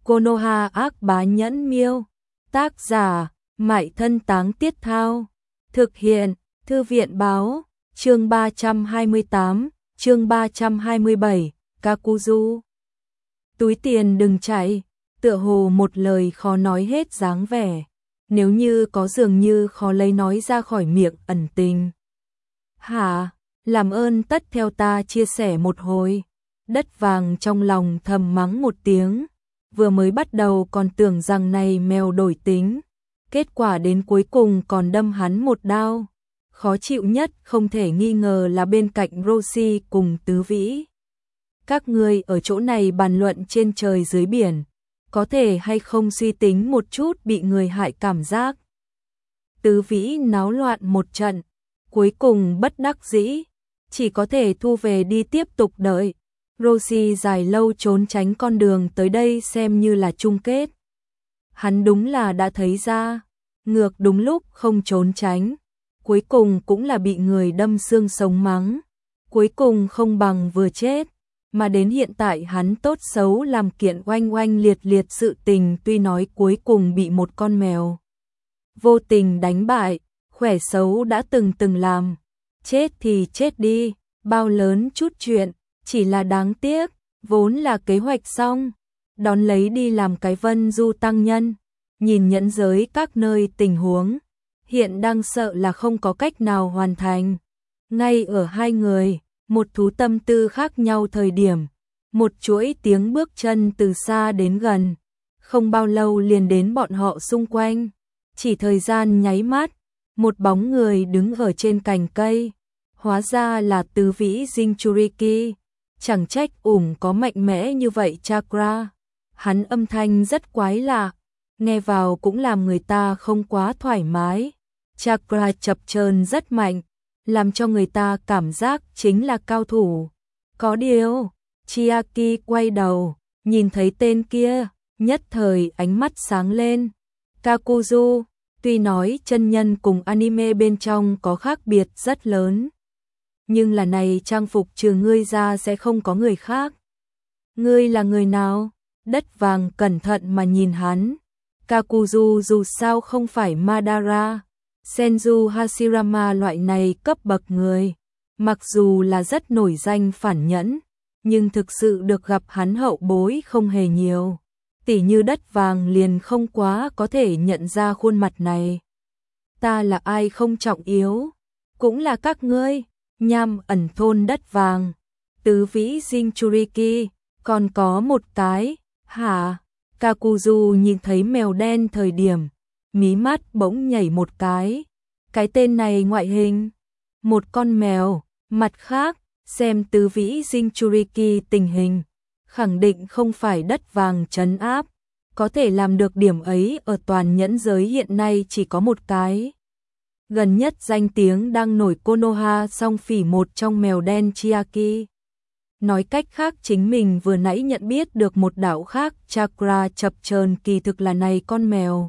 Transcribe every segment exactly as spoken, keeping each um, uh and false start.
Konoha ác bá nhẫn miêu. Tác giả, Mại Thân Táng Tiết Thao. Thực hiện, Thư viện báo, chương ba trăm hai mươi tám, chương ba trăm hai mươi bảy, Kakuzu. Túi tiền đừng chạy, tựa hồ một lời khó nói hết dáng vẻ. Nếu như có dường như khó lấy nói ra khỏi miệng ẩn tình. Hả, làm ơn tất theo ta chia sẻ một hồi. Đất vàng trong lòng thầm mắng một tiếng. Vừa mới bắt đầu còn tưởng rằng này mèo đổi tính. Kết quả đến cuối cùng còn đâm hắn một đao. Khó chịu nhất không thể nghi ngờ là bên cạnh Roshi cùng Tứ Vĩ. Các ngươi ở chỗ này bàn luận trên trời dưới biển. Có thể hay không suy tính một chút bị người hại cảm giác. Tứ Vĩ náo loạn một trận. Cuối cùng bất đắc dĩ. Chỉ có thể thu về đi tiếp tục đợi. Roshi dài lâu trốn tránh con đường tới đây xem như là chung kết. Hắn đúng là đã thấy ra. Ngược đúng lúc không trốn tránh. Cuối cùng cũng là bị người đâm xương sống mắng. Cuối cùng không bằng vừa chết. Mà đến hiện tại hắn tốt xấu làm kiện oanh oanh liệt liệt sự tình, tuy nói cuối cùng bị một con mèo vô tình đánh bại, khỏe xấu đã từng từng làm. Chết thì chết đi, bao lớn chút chuyện, chỉ là đáng tiếc, vốn là kế hoạch xong, đón lấy đi làm cái Vân Du tăng nhân, nhìn nhẫn giới các nơi tình huống, hiện đang sợ là không có cách nào hoàn thành. Ngay ở hai người, một thú tâm tư khác nhau thời điểm, một chuỗi tiếng bước chân từ xa đến gần, không bao lâu liền đến bọn họ xung quanh, chỉ thời gian nháy mắt, một bóng người đứng ở trên cành cây, hóa ra là Tứ Vĩ Jinchuriki, chẳng trách ủng có mạnh mẽ như vậy chakra, hắn âm thanh rất quái lạ, nghe vào cũng làm người ta không quá thoải mái, chakra chập chờn rất mạnh, làm cho người ta cảm giác chính là cao thủ. Có điều, Chiaki quay đầu, nhìn thấy tên kia, nhất thời ánh mắt sáng lên. Kakuzu, tuy nói chân nhân cùng anime bên trong có khác biệt rất lớn, nhưng là này trang phục trừ ngươi ra sẽ không có người khác. Ngươi là người nào? Đất vàng cẩn thận mà nhìn hắn. Kakuzu dù sao không phải Madara, Senju Hashirama loại này cấp bậc người, mặc dù là rất nổi danh phản nhẫn, nhưng thực sự được gặp hắn hậu bối không hề nhiều. Tỉ như đất vàng liền không quá có thể nhận ra khuôn mặt này. Ta là ai không trọng yếu, cũng là các ngươi, nham ẩn thôn đất vàng, Tứ Vĩ Jinchuriki, còn có một cái, hả? Kakuzu nhìn thấy mèo đen thời điểm, mí mắt bỗng nhảy một cái. Cái tên này ngoại hình, một con mèo, mặt khác, xem Tứ Vĩ Jinchuriki tình hình, khẳng định không phải đất vàng trấn áp, có thể làm được điểm ấy ở toàn nhẫn giới hiện nay chỉ có một cái. Gần nhất danh tiếng đang nổi Konoha song phỉ một trong mèo đen Chiaki. Nói cách khác chính mình vừa nãy nhận biết được một đạo khác chakra chập chờn kỳ thực là này con mèo.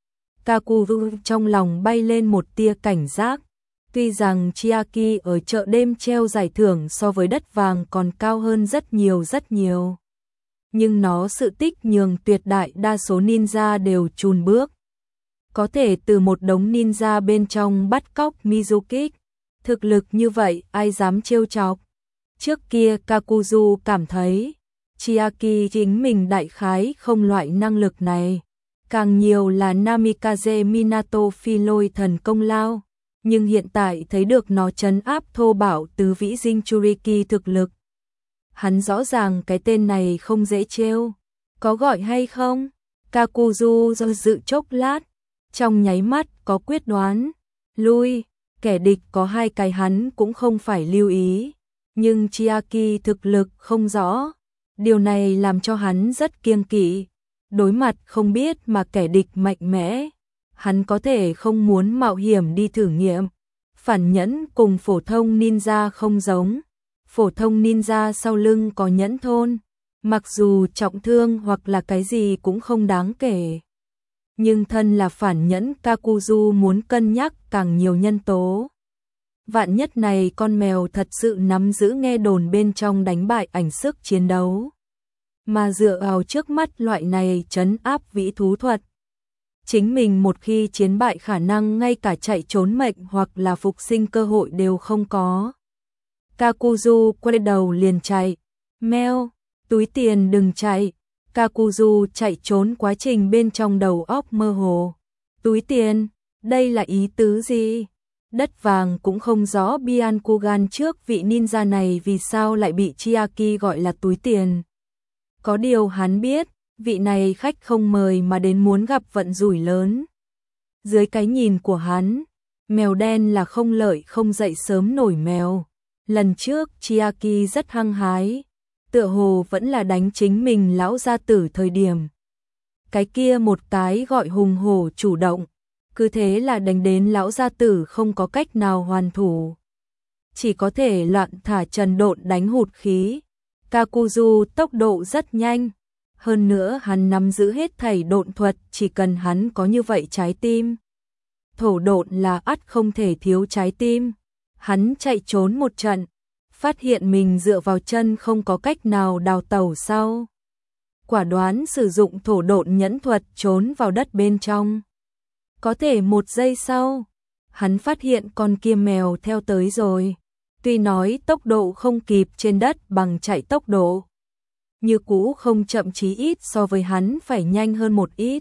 Kakuzu trong lòng bay lên một tia cảnh giác. Tuy rằng Chiaki ở chợ đêm treo giải thưởng so với đất vàng còn cao hơn rất nhiều rất nhiều. Nhưng nó sự tích nhường tuyệt đại đa số ninja đều chùn bước. Có thể từ một đống ninja bên trong bắt cóc Mizuki. Thực lực như vậy ai dám trêu chọc. Trước kia Kakuzu cảm thấy Chiaki chính mình đại khái không loại năng lực này. Càng nhiều là Namikaze Minato phi lôi thần công lao. Nhưng hiện tại thấy được nó trấn áp thô bạo Tứ Vĩ Jinchuriki thực lực. Hắn rõ ràng cái tên này không dễ trêu. Có gọi hay không? Kakuzu do dự chốc lát. Trong nháy mắt có quyết đoán. Lui, kẻ địch có hai cái hắn cũng không phải lưu ý. Nhưng Chiaki thực lực không rõ. Điều này làm cho hắn rất kiêng kỵ. Đối mặt không biết mà kẻ địch mạnh mẽ. Hắn có thể không muốn mạo hiểm đi thử nghiệm. Phản nhẫn cùng phổ thông ninja không giống. Phổ thông ninja sau lưng có nhẫn thôn. Mặc dù trọng thương hoặc là cái gì cũng không đáng kể. Nhưng thân là phản nhẫn Kakuzu muốn cân nhắc càng nhiều nhân tố. Vạn nhất này con mèo thật sự nắm giữ nghe đồn bên trong đánh bại ảnh sức chiến đấu. mà dựa vào trước mắt loại này trấn áp vĩ thú thuật. Chính mình một khi chiến bại khả năng ngay cả chạy trốn mệnh hoặc là phục sinh cơ hội đều không có. Kakuzu quay đầu liền chạy. Mèo, túi tiền đừng chạy. Kakuzu chạy trốn quá trình bên trong đầu óc mơ hồ. Túi tiền, đây là ý tứ gì? Đất vàng cũng không rõ Byakugan trước vị ninja này vì sao lại bị Chiaki gọi là túi tiền. Có điều hắn biết, vị này khách không mời mà đến muốn gặp vận rủi lớn. Dưới cái nhìn của hắn, mèo đen là không lợi không dậy sớm nổi mèo. Lần trước Chiaki rất hăng hái, tựa hồ vẫn là đánh chính mình lão gia tử thời điểm. Cái kia một cái gọi hùng hổ chủ động, cứ thế là đánh đến lão gia tử không có cách nào hoàn thủ. Chỉ có thể loạn thả trần độn đánh hụt khí. Kakuzu tốc độ rất nhanh. Hơn nữa hắn nắm giữ hết thảy độn thuật, chỉ cần hắn có như vậy trái tim. Thổ độn là ắt không thể thiếu trái tim. Hắn chạy trốn một trận, phát hiện mình dựa vào chân không có cách nào đào tẩu sau. Quả đoán sử dụng thổ độn nhẫn thuật trốn vào đất bên trong. Có thể một giây sau, hắn phát hiện con kia mèo theo tới rồi. Tuy nói tốc độ không kịp trên đất bằng chạy tốc độ, như cũ không chậm chí ít so với hắn phải nhanh hơn một ít.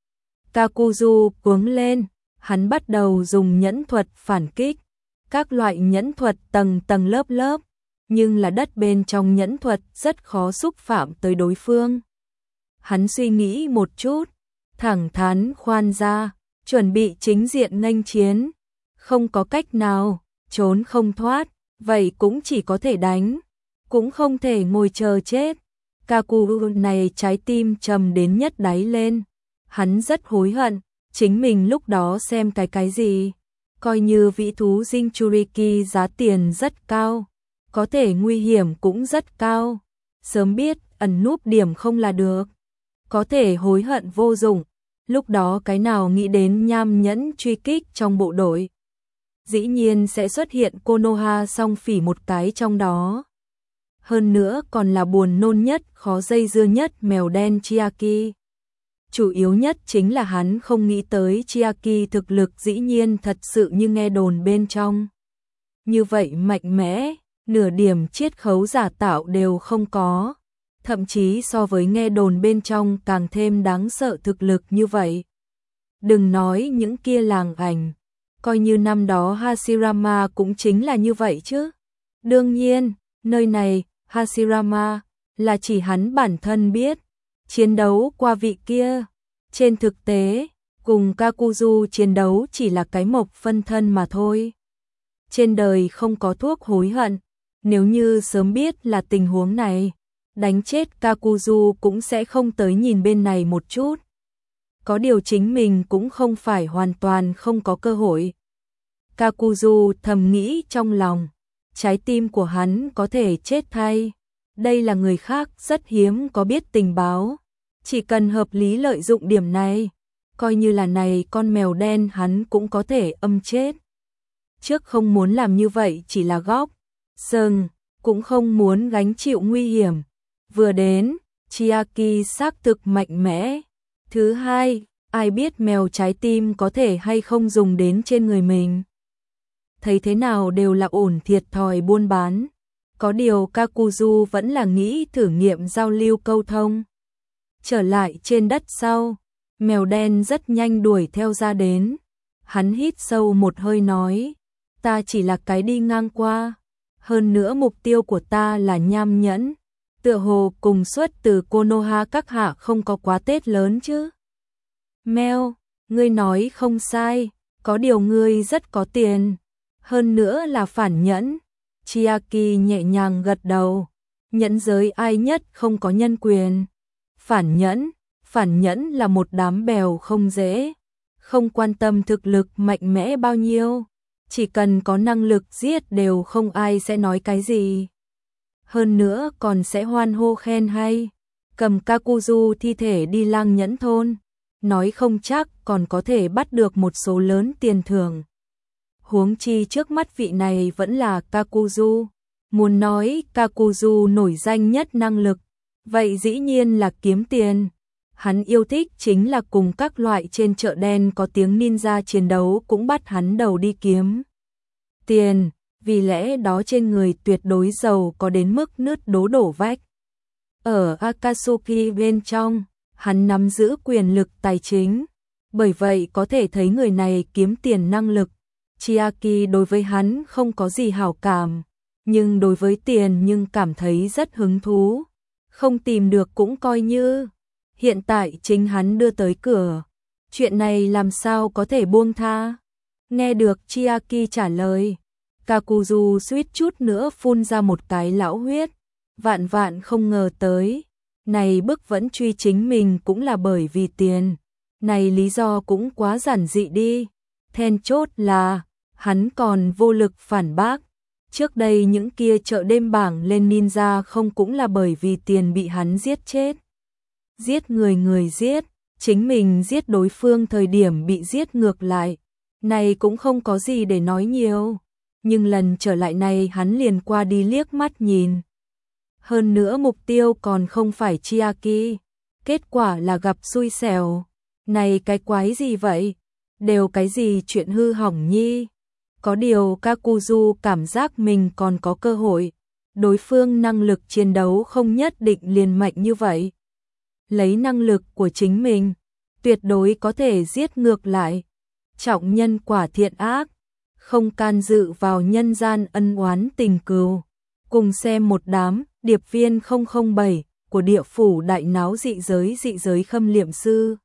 Kakuzu cuống lên, hắn bắt đầu dùng nhẫn thuật phản kích. Các loại nhẫn thuật tầng tầng lớp lớp, nhưng là đất bên trong nhẫn thuật rất khó xúc phạm tới đối phương. Hắn suy nghĩ một chút, thẳng thắn khoan ra, chuẩn bị chính diện nghênh chiến. Không có cách nào, trốn không thoát, vậy cũng chỉ có thể đánh, cũng không thể ngồi chờ chết. Kakuzu này trái tim trầm đến nhất đáy lên. Hắn rất hối hận, chính mình lúc đó xem cái cái gì. Coi như vĩ thú Jinchuriki giá tiền rất cao, có thể nguy hiểm cũng rất cao. Sớm biết, ẩn núp điểm không là được. Có thể hối hận vô dụng. Lúc đó cái nào nghĩ đến nham nhẫn truy kích trong bộ đội. Dĩ nhiên sẽ xuất hiện Konoha song phỉ một cái trong đó. Hơn nữa còn là buồn nôn nhất, khó dây dưa nhất mèo đen Chiaki. Chủ yếu nhất chính là hắn không nghĩ tới Chiaki thực lực dĩ nhiên thật sự như nghe đồn bên trong. Như vậy mạnh mẽ, nửa điểm chiết khấu giả tạo đều không có. Thậm chí so với nghe đồn bên trong càng thêm đáng sợ thực lực như vậy. Đừng nói những kia làng ảnh, coi như năm đó Hashirama cũng chính là như vậy chứ. Đương nhiên, nơi này, Hashirama, là chỉ hắn bản thân biết. Chiến đấu qua vị kia. Trên thực tế, cùng Kakuzu chiến đấu chỉ là cái mộc phân thân mà thôi. Trên đời không có thuốc hối hận. Nếu như sớm biết là tình huống này, đánh chết Kakuzu cũng sẽ không tới nhìn bên này một chút. Có điều chính mình cũng không phải hoàn toàn không có cơ hội. Kakuzu thầm nghĩ trong lòng, trái tim của hắn có thể chết thay. Đây là người khác rất hiếm có biết tình báo. Chỉ cần hợp lý lợi dụng điểm này, coi như là này con mèo đen hắn cũng có thể âm chết. Trước không muốn làm như vậy chỉ là góc, sừng, cũng không muốn gánh chịu nguy hiểm. Vừa đến, Chiaki xác thực mạnh mẽ. Thứ hai, ai biết mèo trái tim có thể hay không dùng đến trên người mình. Thấy thế nào đều là ổn thiệt thòi buôn bán. Có điều Kakuzu vẫn là nghĩ thử nghiệm giao lưu câu thông. Trở lại trên đất sau, mèo đen rất nhanh đuổi theo ra đến. Hắn hít sâu một hơi nói, ta chỉ là cái đi ngang qua. Hơn nữa mục tiêu của ta là nham nhẫn. Tựa hồ cùng xuất từ Konoha các hạ không có quá tết lớn chứ. Mèo, ngươi nói không sai, có điều ngươi rất có tiền. Hơn nữa là phản nhẫn. Chiaki nhẹ nhàng gật đầu. Nhẫn giới ai nhất không có nhân quyền. Phản nhẫn, phản nhẫn là một đám bèo không dễ. Không quan tâm thực lực mạnh mẽ bao nhiêu. Chỉ cần có năng lực giết đều không ai sẽ nói cái gì. Hơn nữa còn sẽ hoan hô khen hay. Cầm Kakuzu thi thể đi lang nhẫn thôn. Nói không chắc còn có thể bắt được một số lớn tiền thưởng. Huống chi trước mắt vị này vẫn là Kakuzu. Muốn nói Kakuzu nổi danh nhất năng lực, Vậy dĩ nhiên là kiếm tiền. Hắn yêu thích chính là cùng các loại trên chợ đen có tiếng ninja chiến đấu cũng bắt hắn đầu đi kiếm tiền, vì lẽ đó trên người tuyệt đối giàu có đến mức nứt đố đổ vách. Ở Akatsuki bên trong, hắn nắm giữ quyền lực tài chính, bởi vậy có thể thấy người này kiếm tiền năng lực. Chiaki đối với hắn không có gì hảo cảm, nhưng đối với tiền nhưng cảm thấy rất hứng thú, không tìm được cũng coi như. Hiện tại chính hắn đưa tới cửa, chuyện này làm sao có thể buông tha. Nghe được Chiaki trả lời, Kakuzu suýt chút nữa phun ra một cái lão huyết, vạn vạn không ngờ tới. Này bức vẫn truy chính mình cũng là bởi vì tiền, này lý do cũng quá giản dị đi. Then chốt là, hắn còn vô lực phản bác. Trước đây những kia chợ đêm bảng lên ninja không cũng là bởi vì tiền bị hắn giết chết. Giết người người giết, chính mình giết đối phương thời điểm bị giết ngược lại. Này cũng không có gì để nói nhiều. Nhưng lần trở lại này hắn liền qua đi liếc mắt nhìn. Hơn nữa mục tiêu còn không phải Chiaki. Kết quả là gặp xui xẻo. Này cái quái gì vậy? Đều cái gì chuyện hư hỏng nhi? Có điều Kakuzu cảm giác mình còn có cơ hội. Đối phương năng lực chiến đấu không nhất định liền mạnh như vậy. Lấy năng lực của chính mình, tuyệt đối có thể giết ngược lại. Trọng nhân quả thiện ác, không can dự vào nhân gian ân oán tình cừu. Cùng xem một đám điệp viên không không bảy của địa phủ đại náo dị giới dị giới khâm liệm sư.